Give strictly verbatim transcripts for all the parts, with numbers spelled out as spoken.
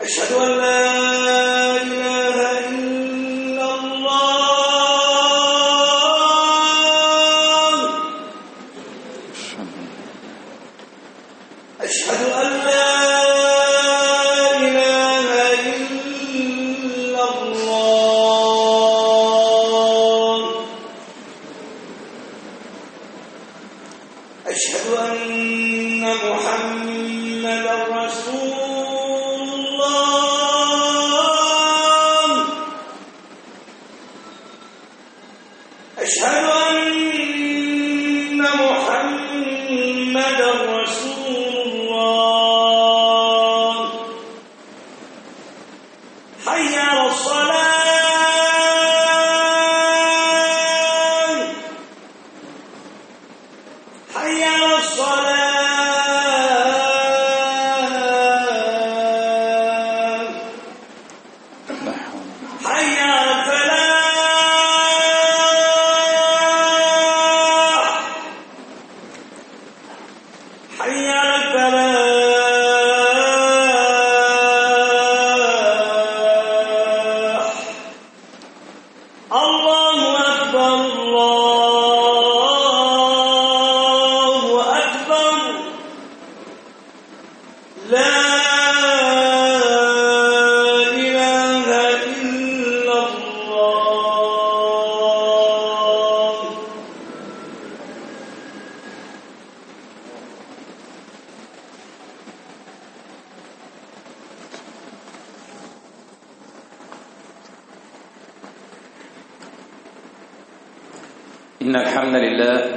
أشهد أن لا إله إلا الله. أشهد أن لا إله إلا الله. أشهد أن محمدا رسول الله. أشهد أن محمدا رسول الله. حي على الصلاة. حي على الصلاة. حي على الفلاح. حي على الفلاح. الله أكبر الله أكبر. لا إله إلا الله. إن الحمد لله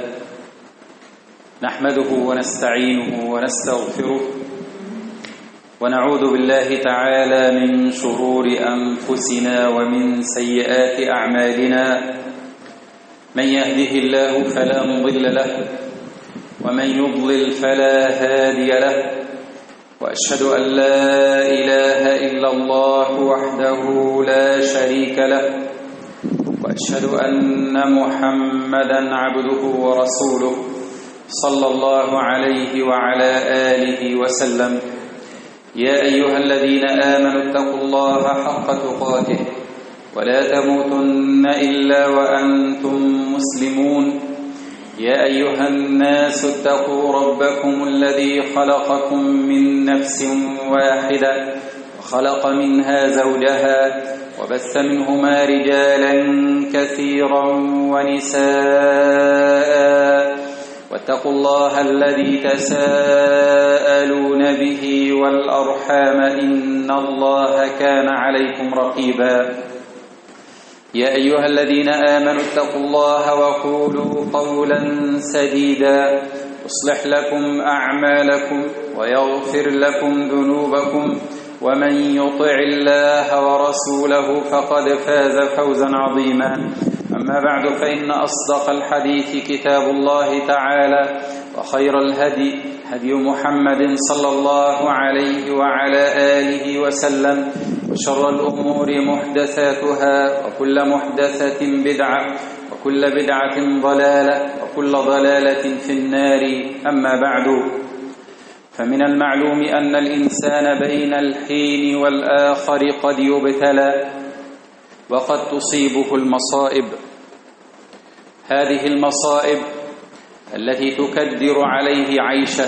نحمده ونستعينه ونستغفره ونعوذ بالله تعالى من شرور أنفسنا ومن سيئات أعمالنا. من يهده الله فلا مضل له ومن يضلل فلا هادي له، وأشهد أن لا إله إلا الله وحده لا شريك له، وأشهد أن محمدا عبده ورسوله صلى الله عليه وعلى آله وسلم. يا أيها الذين آمنوا اتقوا الله حق تقاته ولا تموتن إلا وأنتم مسلمون. يا أيها الناس اتقوا ربكم الذي خلقكم من نفس واحدة وخلق منها زوجها وبث منهما رجالا كثيرا ونساء، واتقوا الله الذي تساءلون به والأرحام إن الله كان عليكم رقيبا. يا أيها الذين آمنوا اتقوا الله وقولوا قولا سديدا يصلح لكم أعمالكم ويغفر لكم ذنوبكم، ومن يطع الله ورسوله فقد فاز فوزا عظيما. أما بعد، فإن أصدق الحديث كتاب الله تعالى، وخير الهدي هدي محمد صلى الله عليه وعلى آله وسلم، وشر الأمور محدثاتها، وكل محدثة بدعة، وكل بدعة ضلالة، وكل ضلالة في النار. أما بعد، فمن المعلوم أن الإنسان بين الحين والآخر قد يبتلى وقد تصيبه المصائب. هذه المصائب التي تكدر عليه عيشه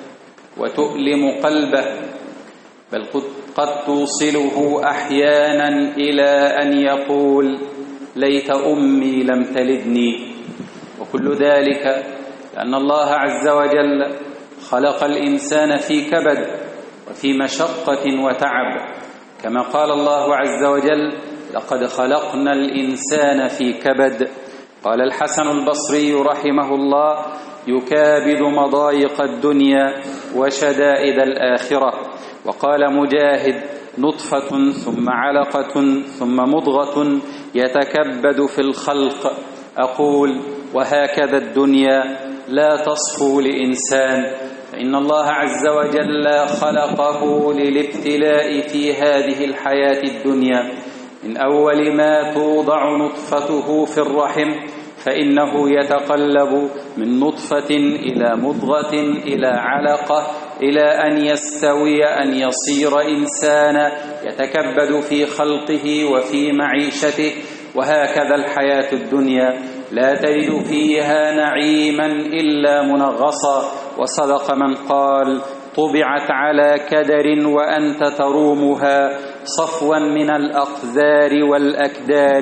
وتؤلم قلبه، بل قد توصله أحيانا إلى أن يقول ليت أمي لم تلدني. وكل ذلك لأن الله عز وجل خلق الإنسان في كبد وفي مشقة وتعب، كما قال الله عز وجل لقد خلقنا الإنسان في كبد. قال الحسن البصري رحمه الله يكابد مضايق الدنيا وشدائد الآخرة. وقال مجاهد نطفة ثم علقة ثم مضغة يتكبد في الخلق. أقول وهكذا الدنيا لا تصفو لإنسان، فإن الله عز وجل خلقه للابتلاء في هذه الحياة الدنيا. من أول ما توضع نطفته في الرحم فإنه يتقلب من نطفة إلى مضغة إلى علقة إلى أن يستوي أن يصير إنسانا يتكبد في خلقه وفي معيشته. وهكذا الحياة الدنيا لا تجد فيها نعيما إلا منغصا. وصدق من قال: طبعت على كدر وأنت ترومها صفوا من الأقذار والأكدار،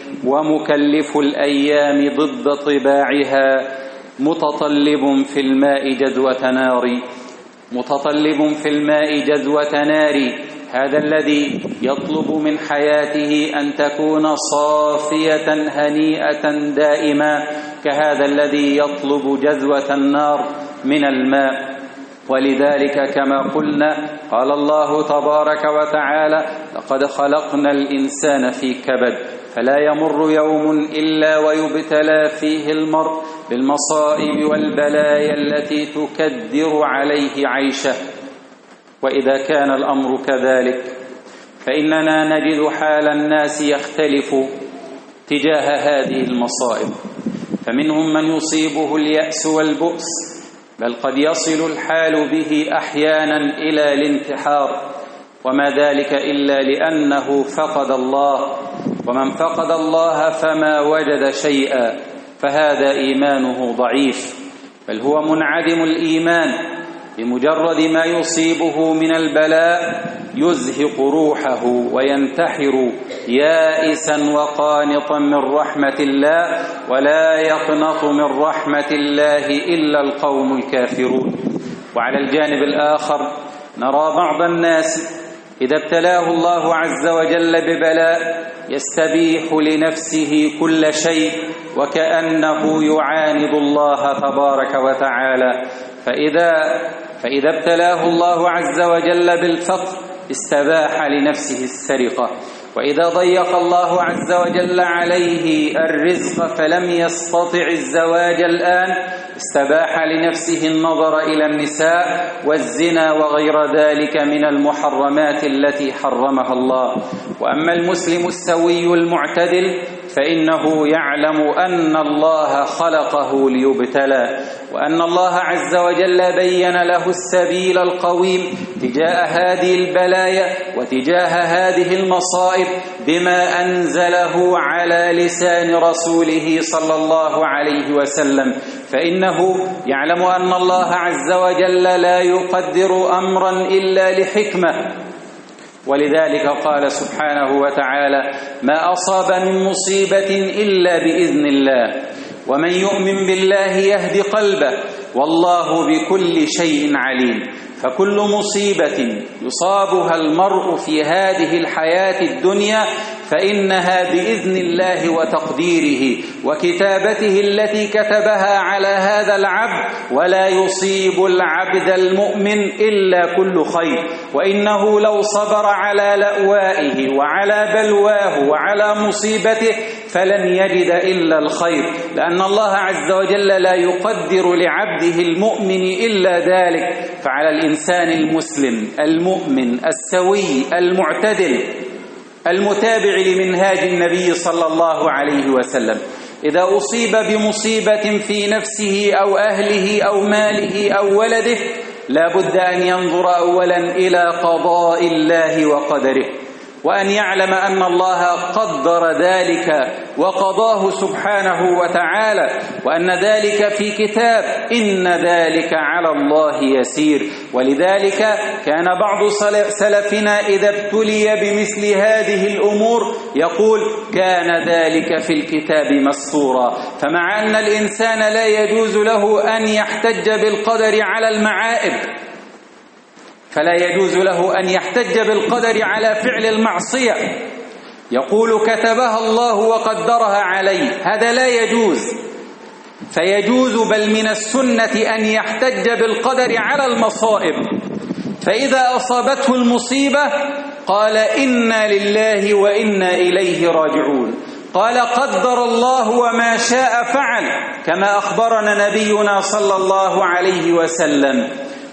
ومكلف الأيام ضد طباعها متطلب في الماء جذوة نار. متطلب في الماء جذوة نار، هذا الذي يطلب من حياته أن تكون صافية هنيئة دائما، كهذا الذي يطلب جذوة النار من الماء. ولذلك كما قلنا قال الله تبارك وتعالى: لقد خلقنا الإنسان في كبد. فلا يمر يوم إلا ويبتلى فيه المرء بالمصائب والبلايا التي تكدر عليه عيشه. وإذا كان الأمر كذلك فإننا نجد حال الناس يختلف تجاه هذه المصائب، فمنهم من يصيبه اليأس والبؤس، بل قد يصل الحال به أحيانا إلى الانتحار، وما ذلك إلا لأنه فقد الله، ومن فقد الله فما وجد شيئا، فهذا إيمانه ضعيف، بل هو منعدم الإيمان. بمجرد ما يصيبه من البلاء يزهق روحه وينتحر يائسا وقانطا من رحمة الله، ولا يقنط من رحمة الله إلا القوم الكافرون. وعلى الجانب الآخر نرى بعض الناس إذا ابتلاه الله عز وجل ببلاء يستبيح لنفسه كل شيء وكأنه يعاند الله تبارك وتعالى. فإذا, فإذا ابتلاه الله عز وجل بالفقر استباح لنفسه السرقة، وإذا ضيق الله عز وجل عليه الرزق فلم يستطع الزواج الآن استباح لنفسه النظر إلى النساء والزنا وغير ذلك من المحرمات التي حرمها الله. وأما المسلم السوي المعتدل فإنه يعلم أن الله خلقه ليبتلى، وأن الله عز وجل بين له السبيل القويم تجاه هذه البلايا وتجاه هذه المصائب بما أنزله على لسان رسوله صلى الله عليه وسلم، فإنه يعلم أن الله عز وجل لا يقدر أمرا إلا لحكمة. ولذلك قال سبحانه وتعالى: ما أصاب من مصيبة إلا بإذن الله، ومن يؤمن بالله يهد قلبه، والله بكل شيء عليم. فكل مصيبة يصابها المرء في هذه الحياة الدنيا فإنها بإذن الله وتقديره وكتابته التي كتبها على هذا العبد، ولا يصيب العبد المؤمن إلا كل خير. وإنه لو صبر على لأوائه وعلى بلواه وعلى مصيبته فلن يجد إلا الخير، لأن الله عز وجل لا يقدر لعبده المؤمن إلا ذلك. فعلى الإنسان المسلم المؤمن السوي المعتدل المتابع لمنهاج النبي صلى الله عليه وسلم إذا أصيب بمصيبة في نفسه أو أهله أو ماله أو ولده لا بد أن ينظر أولا إلى قضاء الله وقدره، وأن يعلم أن الله قدر ذلك وقضاه سبحانه وتعالى، وأن ذلك في كتاب، إن ذلك على الله يسير. ولذلك كان بعض سلفنا إذا ابتلي بمثل هذه الأمور يقول: كان ذلك في الكتاب مسطورا. فمع أن الإنسان لا يجوز له أن يحتج بالقدر على المعائب، فلا يجوز له أن يحتج بالقدر على فعل المعصية يقول كتبها الله وقدرها عليه، هذا لا يجوز. فيجوز بل من السنة أن يحتج بالقدر على المصائب، فإذا أصابته المصيبة قال: إنا لله وإنا إليه راجعون، قال: قدر الله وما شاء فعل، كما أخبرنا نبينا صلى الله عليه وسلم.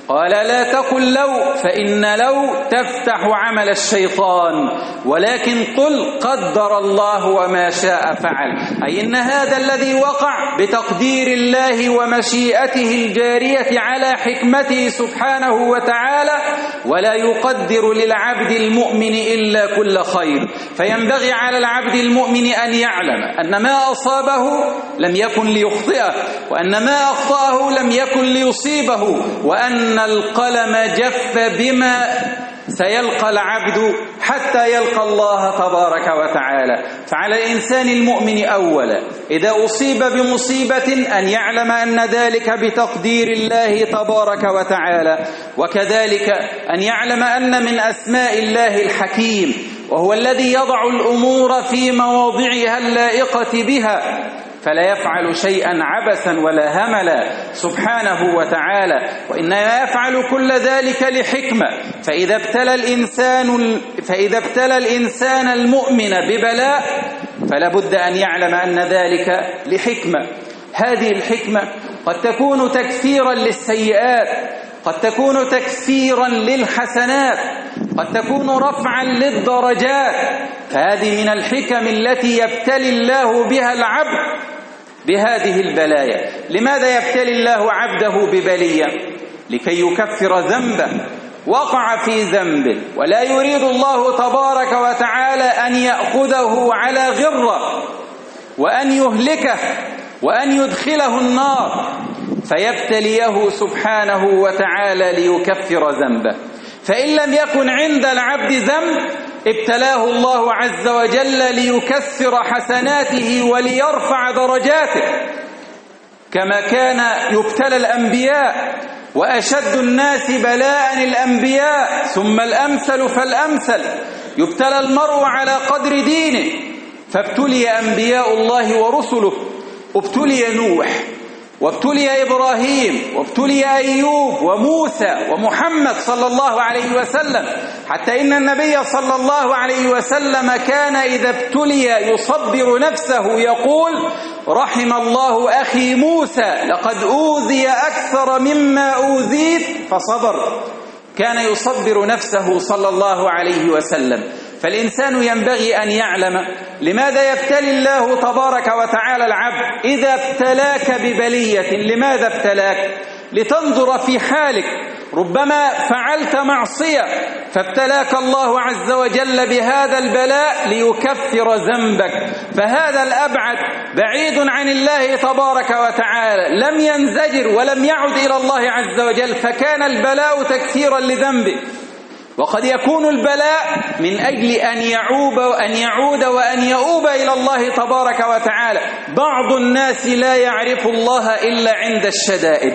قال لا تقل لو، فإن لو تفتح عمل الشيطان، ولكن قل قدر الله وما شاء فعل، أي إن هذا الذي وقع بتقدير الله ومشيئته الجارية على حكمته سبحانه وتعالى، ولا يقدر للعبد المؤمن إلا كل خير. فينبغي على العبد المؤمن أن يعلم أن ما أصابه لم يكن ليخطئه، وأن ما أخطأه لم يكن ليصيبه، وأن القلم جف بما سيلقى العبد حتى يلقى الله تبارك وتعالى. فعلى الإنسان المؤمن أولا إذا أصيب بمصيبة أن يعلم أن ذلك بتقدير الله تبارك وتعالى، وكذلك أن يعلم أن من أسماء الله الحكيم، وهو الذي يضع الأمور في مواضعها اللائقة بها، فلا يفعل شيئا عبثا ولا هملا سبحانه وتعالى، وإنما يفعل كل ذلك لحكمة. فإذا ابتلى الإنسان فإذا ابتلى الإنسان المؤمن ببلاء فلا بد أن يعلم أن ذلك لحكمة. هذه الحكمة قد تكون تكفيرا للسيئات، قد تكون تكفيرا للحسنات، قد تكون رفعا للدرجات. فهذه من الحكم التي يبتلي الله بها العبد بهذه البلايا. لماذا يبتلي الله عبده ببلية؟ لكي يكفر ذنبه، وقع في ذنبه، ولا يريد الله تبارك وتعالى أن يأخذه على غرة وأن يهلكه وأن يدخله النار، فيبتليه سبحانه وتعالى ليكفر ذنبه. فإن لم يكن عند العبد ذنب ابتلاه الله عز وجل ليكثر حسناته وليرفع درجاته، كما كان يبتلى الأنبياء، وأشد الناس بلاء الأنبياء ثم الأمثل فالأمثل. يبتلى المرء على قدر دينه، فابتلي أنبياء الله ورسله، ابتلي نوح، وابتلي إبراهيم، وابتلي أيوب وموسى ومحمد صلى الله عليه وسلم، حتى إن النبي صلى الله عليه وسلم كان إذا ابتلي يصبر نفسه يقول رحم الله أخي موسى لقد أوذي أكثر مما أوذيت فصبر. كان يصبر نفسه صلى الله عليه وسلم. فالإنسان ينبغي أن يعلم لماذا يبتلي الله تبارك وتعالى العبد. إذا ابتلاك ببلية، لماذا ابتلاك؟ لتنظر في حالك، ربما فعلت معصية فابتلاك الله عز وجل بهذا البلاء ليكفر ذنبك، فهذا الأبعد بعيد عن الله تبارك وتعالى، لم ينزجر ولم يعد إلى الله عز وجل، فكان البلاء تكفيرا لذنبه. وقد يكون البلاء من أجل أن يعوب وأن يعود وأن يؤوب إلى الله تبارك وتعالى. بعض الناس لا يعرف الله إلا عند الشدائد،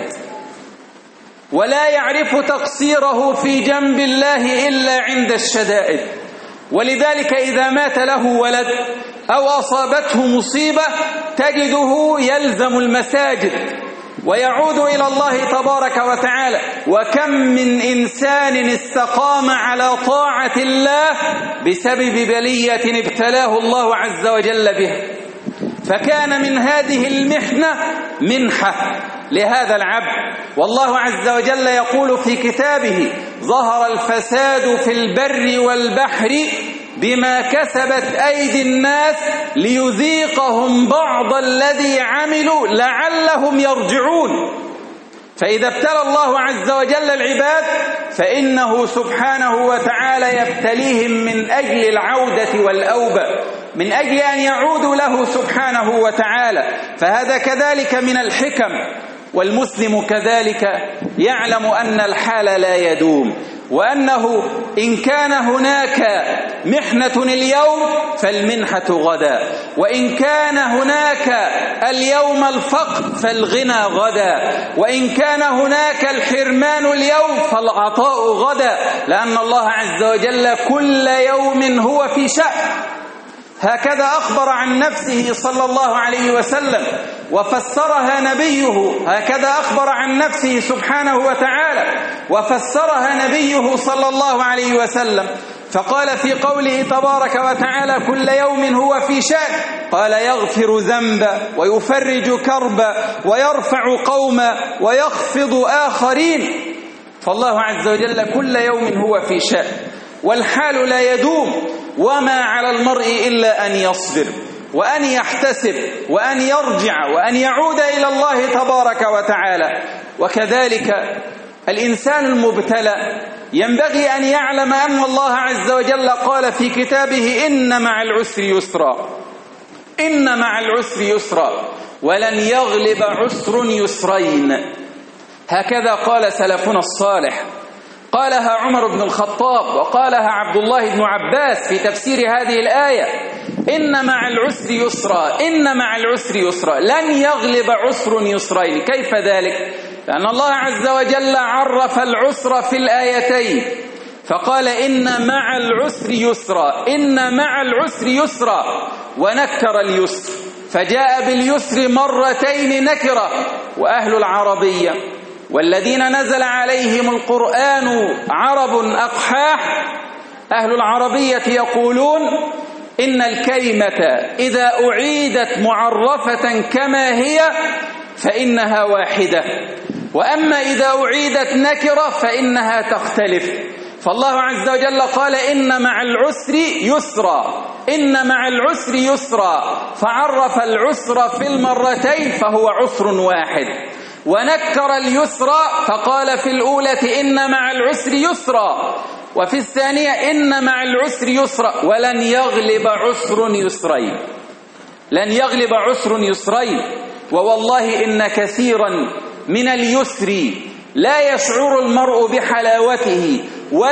ولا يعرف تقصيره في جنب الله إلا عند الشدائد، ولذلك إذا مات له ولد أو أصابته مصيبة تجده يلزم المساجد ويعود إلى الله تبارك وتعالى. وكم من إنسان استقام على طاعة الله بسبب بلية ابتلاه الله عز وجل بها، فكان من هذه المحنة منحة لهذا العبد. والله عز وجل يقول في كتابه ظهر الفساد في البر والبحر بما كسبت أيدي الناس ليذيقهم بعض الذي عملوا لعلهم يرجعون. فإذا ابتلى الله عز وجل العباد فإنه سبحانه وتعالى يبتليهم من أجل العودة والأوبة، من أجل أن يعودوا له سبحانه وتعالى. فهذا كذلك من الحكم. والمسلم كذلك يعلم أن الحال لا يدوم، وأنه إن كان هناك محنة اليوم فالمنحة غدا، وإن كان هناك اليوم الفقر فالغنى غدا، وإن كان هناك الحرمان اليوم فالعطاء غدا، لأن الله عز وجل كل يوم هو في شأن. هكذا أخبر عن نفسه صلى الله عليه وسلم وفسرها نبيه، هكذا أخبر عن نفسه سبحانه وتعالى وفسرها نبيه صلى الله عليه وسلم. فقال في قوله تبارك وتعالى كل يوم هو في شأن، قال يغفر ذنبا ويفرج كربا ويرفع قوما ويخفض آخرين. فالله عز وجل كل يوم هو في شأن، والحال لا يدوم، وما على المرء إلا أن يصبر وأن يحتسب وأن يرجع وأن يعود إلى الله تبارك وتعالى. وكذلك الإنسان المبتلى ينبغي أن يعلم أن الله عز وجل قال في كتابه: إن مع العسر يسرا، إن مع العسر يسرا، ولن يغلب عسر يسرين. هكذا قال سلفنا الصالح، قالها عمر بن الخطاب وقالها عبد الله بن عباس في تفسير هذه الآية: إن مع العسر يسرا، إن مع العسر يسرا، لن يغلب عسر يسرين. كيف ذلك؟ لأن الله عز وجل عرف العسر في الآيتين فقال: إن مع العسر يسرا، إن مع العسر يسرا، ونكر اليسر، فجاء باليسر مرتين نكرة. وأهل العربية والذين نزل عليهم القرآن عرب أقحاح، أهل العربية يقولون إن الكلمة إذا أعيدت معرفة كما هي فإنها واحدة، وأما إذا أعيدت نكرة فإنها تختلف. فالله عز وجل قال: إن مع العسر يسرا، إن مع العسر يسرا، فعرف العسر في المرتين فهو عسر واحد. ونكر اليسرى فقال في الأولى: إن مع العسر يسرا، وفي الثانية: إن مع العسر يسرا، ولن يغلب عسر يسرين، لن يغلب عسر يسرين. ووالله إن كثيرا من اليسر لا يشعر المرء بحلاوته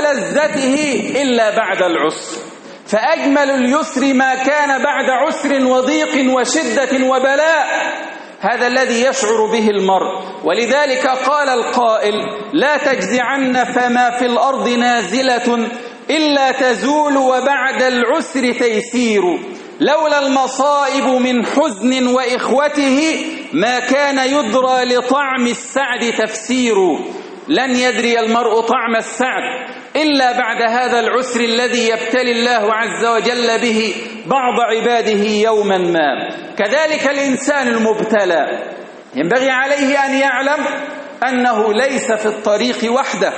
ولذته إلا بعد العسر، فأجمل اليسر ما كان بعد عسر وضيق وشدة وبلاء، هذا الذي يشعر به المرء. ولذلك قال القائل: لا تجزعن فما في الأرض نازلة إلا تزول وبعد العسر تيسير، لولا المصائب من حزن وإخوته ما كان يدرى لطعم السعد تفسير. لن يدري المرء طعم السعد إلا بعد هذا العسر الذي يبتلي الله عز وجل به بعض عباده يوما ما. كذلك الإنسان المبتلى ينبغي عليه أن يعلم أنه ليس في الطريق وحده،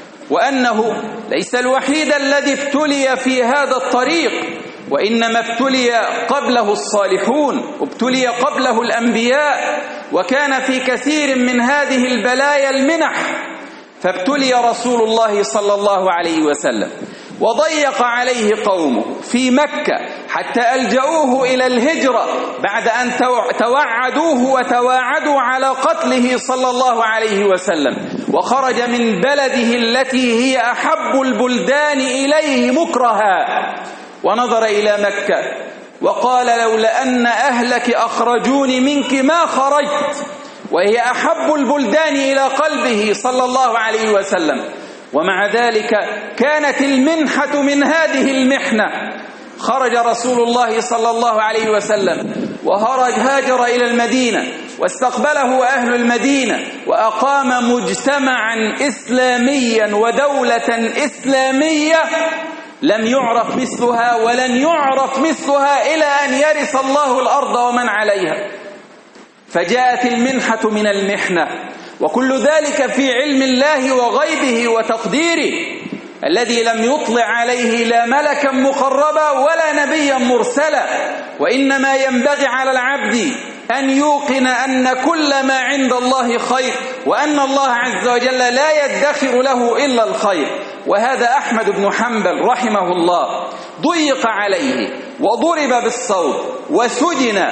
وأنه ليس الوحيد الذي ابتلي في هذا الطريق، وإنما ابتلي قبله الصالحون، ابتلي قبله الأنبياء، وكان في كثير من هذه البلايا المنح. فابتلي رسول الله صلى الله عليه وسلم وضيق عليه قومه في مكة حتى ألجأوه إلى الهجرة بعد أن توعدوه وتواعدوا على قتله صلى الله عليه وسلم، وخرج من بلده التي هي أحب البلدان إليه مكرها، ونظر إلى مكة وقال: لولا أن أهلك أخرجوني منك ما خرجت، وهي أحب البلدان إلى قلبه صلى الله عليه وسلم. ومع ذلك كانت المنحة من هذه المحنة. خرج رسول الله صلى الله عليه وسلم وهرج هاجر إلى المدينة، واستقبله أهل المدينة، وأقام مجتمعا إسلاميا ودولة إسلامية لم يعرف مثلها ولن يعرف مثلها إلى أن يرث الله الأرض ومن عليها. فجاءت المنحة من المحنة، وكل ذلك في علم الله وغيبه وتقديره الذي لم يطلع عليه لا ملكا مقربا ولا نبيا مرسلا. وإنما ينبغي على العبد أن يوقن أن كل ما عند الله خير، وأن الله عز وجل لا يدخر له إلا الخير. وهذا أحمد بن حنبل رحمه الله ضيق عليه وضرب بالصوت وسجن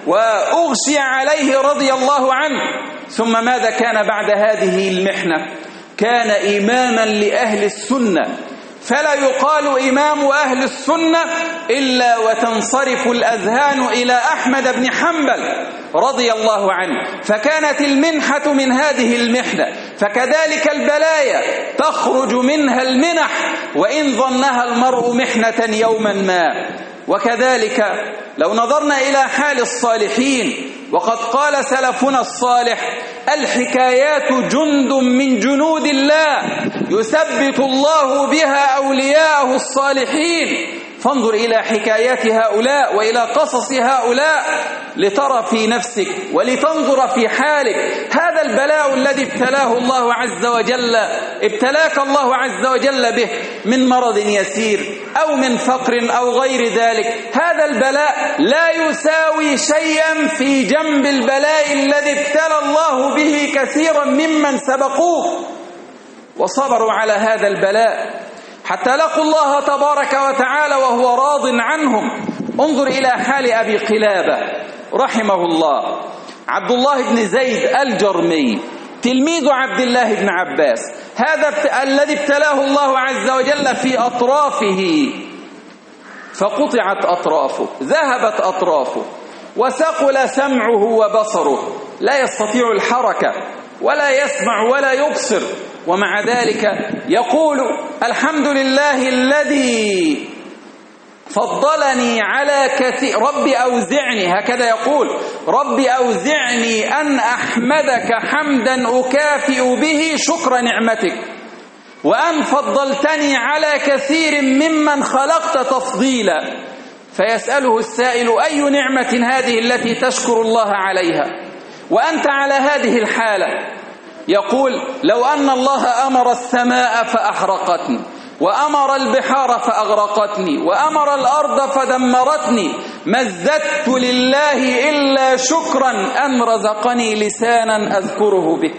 وأغشي عليه رضي الله عنه. ثم ماذا كان بعد هذه المحنة؟ كان إماما لأهل السنة، فلا يقال إمام أهل السنة إلا وتنصرف الأذهان إلى أحمد بن حنبل رضي الله عنه. فكانت المنحة من هذه المحنة، فكذلك البلايا تخرج منها المنح وإن ظنها المرء محنة يوما ما. وكذلك لو نظرنا إلى حال الصالحين، وقد قال سلفنا الصالح: الحكايات جند من جنود الله يثبت الله بها أولياءه الصالحين. فانظر إلى حكايات هؤلاء وإلى قصص هؤلاء لترى في نفسك ولتنظر في حالك. هذا البلاء الذي ابتلاه الله عز وجل ابتلاك الله عز وجل به من مرض يسير أو من فقر أو غير ذلك، هذا البلاء لا يساوي شيئا في جنب البلاء الذي ابتلى الله به كثيرا ممن سبقوه وصبروا على هذا البلاء حتى لقوا الله تبارك وتعالى وهو راض عنهم. انظر إلى حال أبي قلابة رحمه الله، عبد الله بن زيد الجرمي تلميذ عبد الله بن عباس، هذا الذي ابتلاه الله عز وجل في أطرافه فقطعت أطرافه، ذهبت أطرافه، وثقل سمعه وبصره، لا يستطيع الحركة ولا يسمع ولا يبصر، ومع ذلك يقول الحمد لله الذي فضلني على كثير، ربي أوزعني، هكذا يقول، ربي أوزعني أن أحمدك حمدا أكافئ به شكر نعمتك، وأن فضلتني على كثير ممن خلقت تفضيلا. فيسأله السائل أي نعمة هذه التي تشكر الله عليها وأنت على هذه الحالة؟ يقول لو أن الله أمر السماء فأحرقتني، وأمر البحار فأغرقتني، وأمر الأرض فدمرتني، ما ازددت لله إلا شكرا أن رزقني لسانا أذكره به.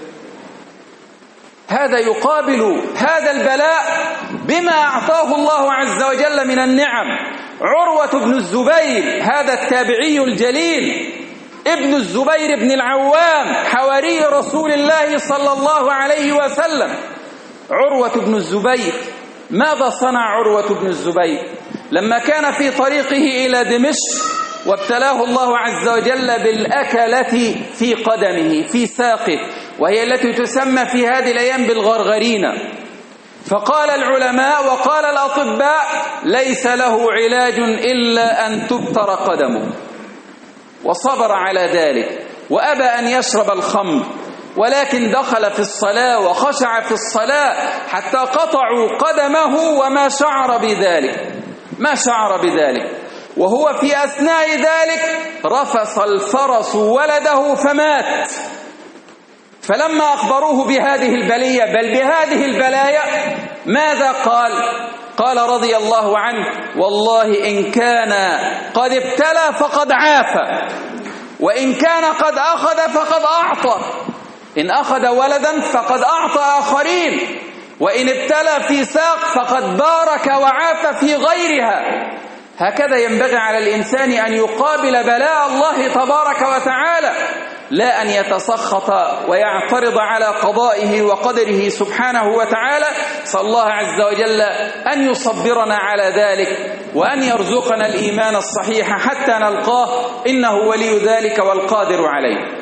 هذا يقابل هذا البلاء بما أعطاه الله عز وجل من النعم. عروة بن الزبير هذا التابعي الجليل ابن الزبير بن العوام حواري رسول الله صلى الله عليه وسلم، عروة بن الزبير ماذا صنع عروة بن الزبير لما كان في طريقه إلى دمشق وابتلاه الله عز وجل بالأكلة في قدمه في ساقه، وهي التي تسمى في هذه الأيام بالغرغرينة؟ فقال العلماء وقال الأطباء ليس له علاج إلا أن تبتر قدمه، وصبر على ذلك وأبى أن يشرب الخمر، ولكن دخل في الصلاة وخشع في الصلاة حتى قطعوا قدمه وما شعر بذلك، ما شعر بذلك، وهو في أثناء ذلك رفس الفرس ولده فمات. فلما أخبروه بهذه البلية بل بهذه البلايا ماذا قال؟ قال رضي الله عنه والله إن كان قد ابتلى فقد عافى، وإن كان قد أخذ فقد أعطى، إن أخذ ولدا فقد أعطى آخرين، وإن ابتلى في ساق فقد بارك وعاف في غيرها. هكذا ينبغي على الإنسان أن يقابل بلاء الله تبارك وتعالى، لا أن يتسخط ويعترض على قضائه وقدره سبحانه وتعالى. صلى الله عز وجل أن يصبرنا على ذلك وأن يرزقنا الإيمان الصحيح حتى نلقاه، إنه ولي ذلك والقادر عليه.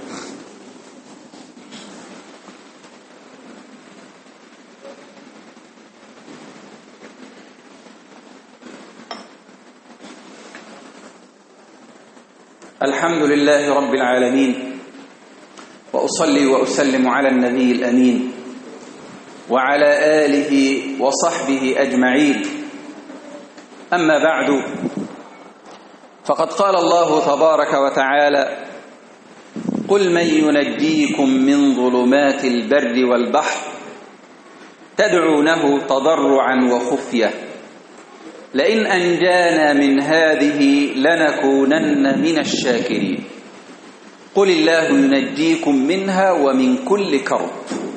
الحمد لله رب العالمين، وأصلي وأسلم على النبي الأمين وعلى آله وصحبه أجمعين. أما بعد، فقد قال الله تبارك وتعالى قل من ينجيكم من ظلمات البر والبحر تدعونه تضرعا وخفية لئن أنجانا من هذه لنكونن من الشاكرين قل الله ينجيكم منها ومن كل كرب.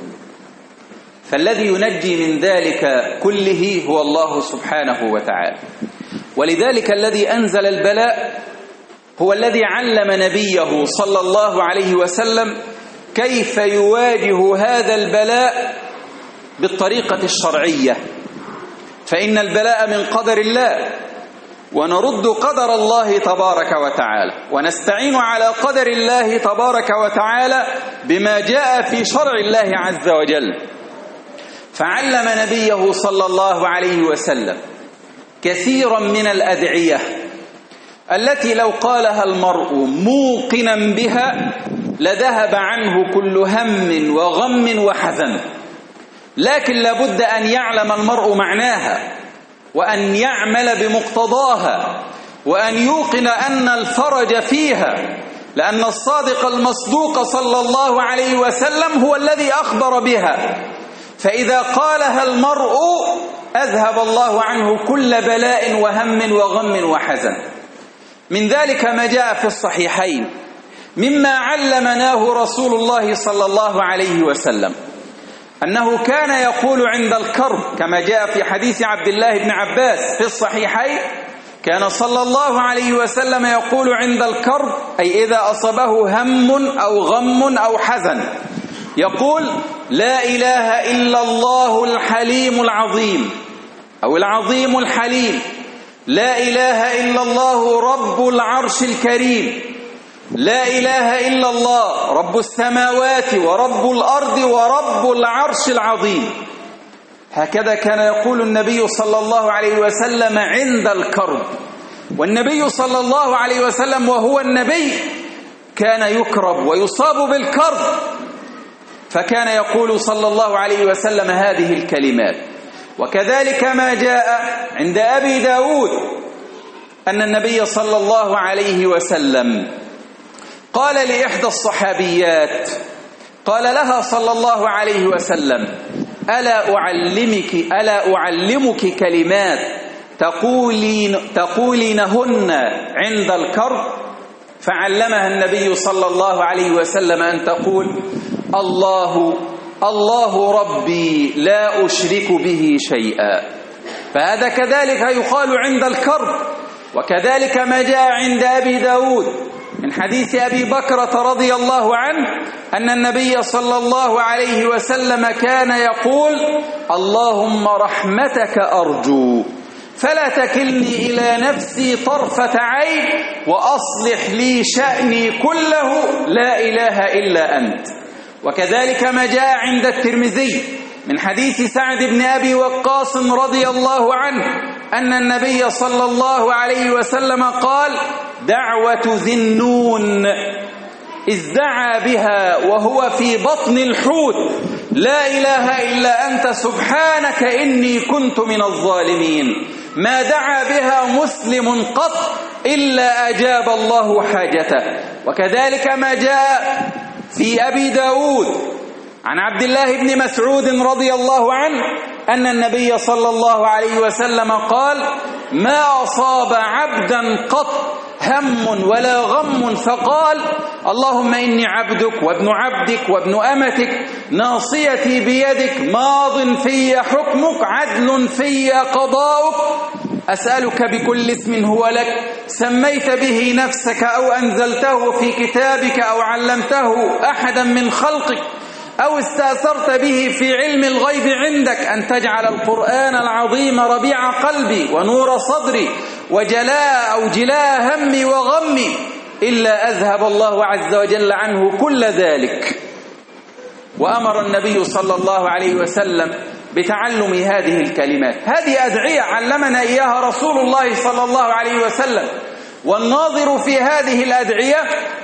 فالذي ينجي من ذلك كله هو الله سبحانه وتعالى، ولذلك الذي أنزل البلاء هو الذي علم نبيه صلى الله عليه وسلم كيف يواجه هذا البلاء بالطريقة الشرعية، فإن البلاء من قدر الله، ونرد قدر الله تبارك وتعالى ونستعين على قدر الله تبارك وتعالى بما جاء في شرع الله عز وجل. فعلم نبيه صلى الله عليه وسلم كثيرا من الأدعية التي لو قالها المرء موقنا بها لذهب عنه كل هم وغم وحزن، لكن لابد أن يعلم المرء معناها وأن يعمل بمقتضاها وأن يوقن أن الفرج فيها، لأن الصادق المصدوق صلى الله عليه وسلم هو الذي أخبر بها، فإذا قالها المرء أذهب الله عنه كل بلاء وهم وغم وحزن. من ذلك ما جاء في الصحيحين مما علمناه رسول الله صلى الله عليه وسلم أنه كان يقول عند الكرب كما جاء في حديث عبد الله بن عباس في الصحيحين، كان صلى الله عليه وسلم يقول عند الكرب، أي إذا أصابه هم أو غم أو حزن، يقول: لا إله إلا الله الحليم العظيم أو العظيم الحليم، لا إله إلا الله رب العرش الكريم، لا إله إلا الله رب السماوات ورب الأرض ورب العرش العظيم. هكذا كان يقول النبي صلى الله عليه وسلم عند الكرب. والنبي صلى الله عليه وسلم وهو النبي كان يكرب ويصاب بالكرب، فكان يقول صلى الله عليه وسلم هذه الكلمات. وكذلك ما جاء عند أبي داود أن النبي صلى الله عليه وسلم قال لإحدى الصحابيات، قال لها صلى الله عليه وسلم: ألا أعلمك ألا أعلمك كلمات تقولين تقولينهن عند الكرب؟ فعلمها النبي صلى الله عليه وسلم أن تقول: الله الله ربي لا أشرك به شيئا. فهذا كذلك يقال عند الكرب. وكذلك ما جاء عند أبي داود من حديث أبي بكرة رضي الله عنه أن النبي صلى الله عليه وسلم كان يقول: اللهم رحمتك أرجو فلا تكلني إلى نفسي طرفة عين وأصلح لي شأني كله لا إله إلا أنت. وكذلك ما جاء عند الترمذي من حديث سعد بن أبي وقاص رضي الله عنه أن النبي صلى الله عليه وسلم قال: دعوة ذي النون إذ دعا بها وهو في بطن الحوت لا إله إلا أنت سبحانك إني كنت من الظالمين، ما دعا بها مسلم قط إلا أجاب الله حاجته. وكذلك ما جاء في أبي داود عن عبد الله بن مسعود رضي الله عنه أن النبي صلى الله عليه وسلم قال: ما أصاب عبدا قط هم ولا غم فقال: اللهم إني عبدك وابن عبدك وابن أمتك ناصيتي بيدك ماض في حكمك عدل في قضاؤك أسألك بكل اسم هو لك سميت به نفسك أو أنزلته في كتابك أو علمته أحدا من خلقك أو استأثرت به في علم الغيب عندك أن تجعل القرآن العظيم ربيع قلبي ونور صدري وجلاء أو جلاء همي وغمي إلا أذهب الله عز وجل عنه كل ذلك. وأمر النبي صلى الله عليه وسلم بتعلم هذه الكلمات. هذه أدعية علمنا إياها رسول الله صلى الله عليه وسلم. والناظر في هذه الأدعية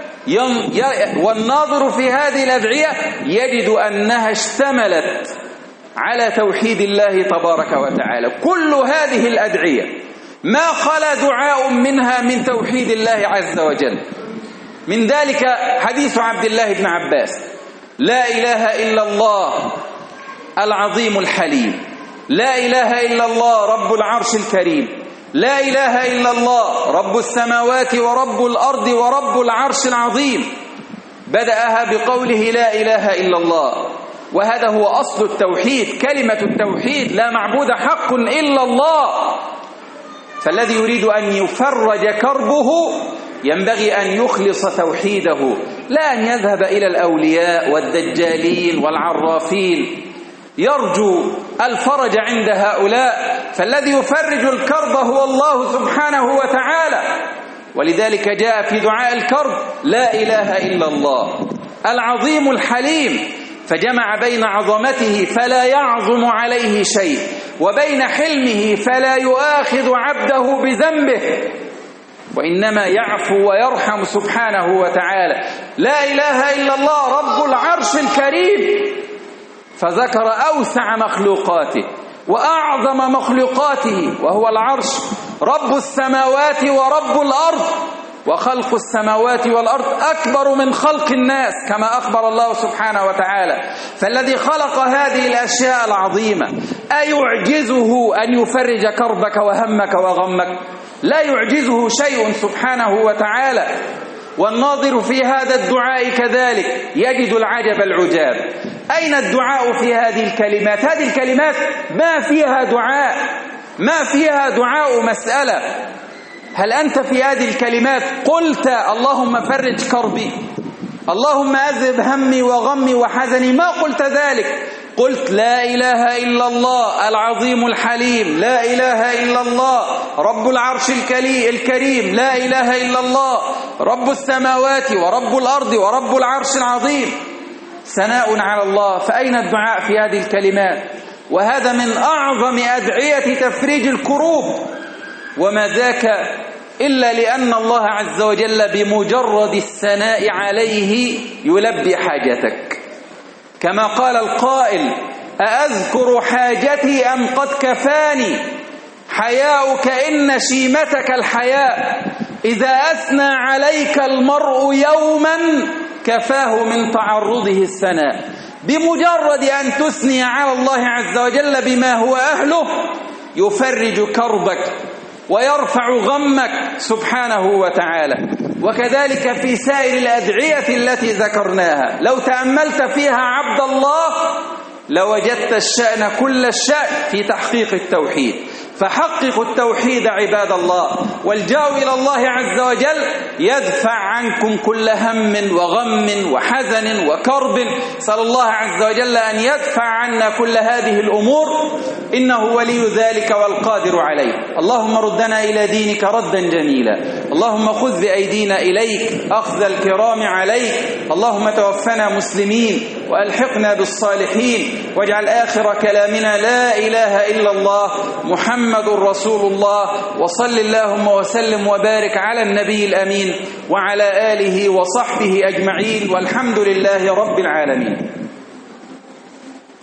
والناظر في هذه الأدعية يجد أنها اشتملت على توحيد الله تبارك وتعالى. كل هذه الأدعية ما خلا دعاء منها من توحيد الله عز وجل. من ذلك حديث عبد الله بن عباس: لا إله إلا الله العظيم الحليم، لا إله إلا الله رب العرش الكريم، لا إله إلا الله رب السماوات ورب الأرض ورب العرش العظيم. بدأها بقوله لا إله إلا الله، وهذا هو أصل التوحيد، كلمة التوحيد: لا معبود حق إلا الله. فالذي يريد أن يفرج كربه ينبغي أن يخلص توحيده، لا أن يذهب إلى الأولياء والدجالين والعرافين يرجو الفرج عند هؤلاء. فالذي يفرج الكرب هو الله سبحانه وتعالى. ولذلك جاء في دعاء الكرب: لا إله إلا الله العظيم الحليم، فجمع بين عظمته فلا يعظم عليه شيء وبين حلمه فلا يؤاخذ عبده بذنبه وإنما يعفو ويرحم سبحانه وتعالى. لا إله إلا الله رب العرش الكريم، فذكر أوسع مخلوقاته وأعظم مخلوقاته وهو العرش، رب السماوات ورب الأرض، وخلق السماوات والأرض أكبر من خلق الناس كما أخبر الله سبحانه وتعالى. فالذي خلق هذه الأشياء العظيمة أيعجزه أن يفرج كربك وهمك وغمك؟ لا يعجزه شيء سبحانه وتعالى. والناظر في هذا الدعاء كذلك يجد العجب العجاب. أين الدعاء في هذه الكلمات؟ هذه الكلمات ما فيها دعاء، ما فيها دعاء مسألة. هل أنت في هذه الكلمات قلت اللهم فرج كربي، اللهم أذهب همي وغمي وحزني؟ ما قلت ذلك. قلت لا إله إلا الله العظيم الحليم، لا إله إلا الله رب العرش الكريم، لا إله إلا الله رب السماوات ورب الأرض ورب العرش العظيم. ثناء على الله. فأين الدعاء في هذه الكلمات؟ وهذا من أعظم أدعية تفريج الكروب، وما ذاك إلا لأن الله عز وجل بمجرد الثناء عليه يلبي حاجتك. كما قال القائل: أأذكر حاجتي أم قد كفاني حياؤك إن شيمتك الحياء، إذا أثنى عليك المرء يوما كفاه من تعرضه الثناء. بمجرد أن تثني على الله عز وجل بما هو أهله يفرج كربك ويرفع غمك سبحانه وتعالى. وكذلك في سائر الأدعية التي ذكرناها لو تأملت فيها عبد الله لوجدت الشأن كل الشأن في تحقيق التوحيد. فحققوا التوحيد عباد الله، والجاءوا إلى الله عز وجل يدفع عنكم كل هم وغم وحزن وكرب. صلى الله عز وجل أن يدفع عنا كل هذه الأمور، إنه ولي ذلك والقادر عليه. اللهم ردنا إلى دينك ردا جميلا، اللهم خذ بأيدينا إليك أخذ الكرام عليك، اللهم توفنا مسلمين وألحقنا بالصالحين، واجعل آخر كلامنا لا إله إلا الله محمد رسول الله. وصل اللهم وسلم وبارك على النبي الأمين وعلى آله وصحبه أجمعين، والحمد لله رب العالمين.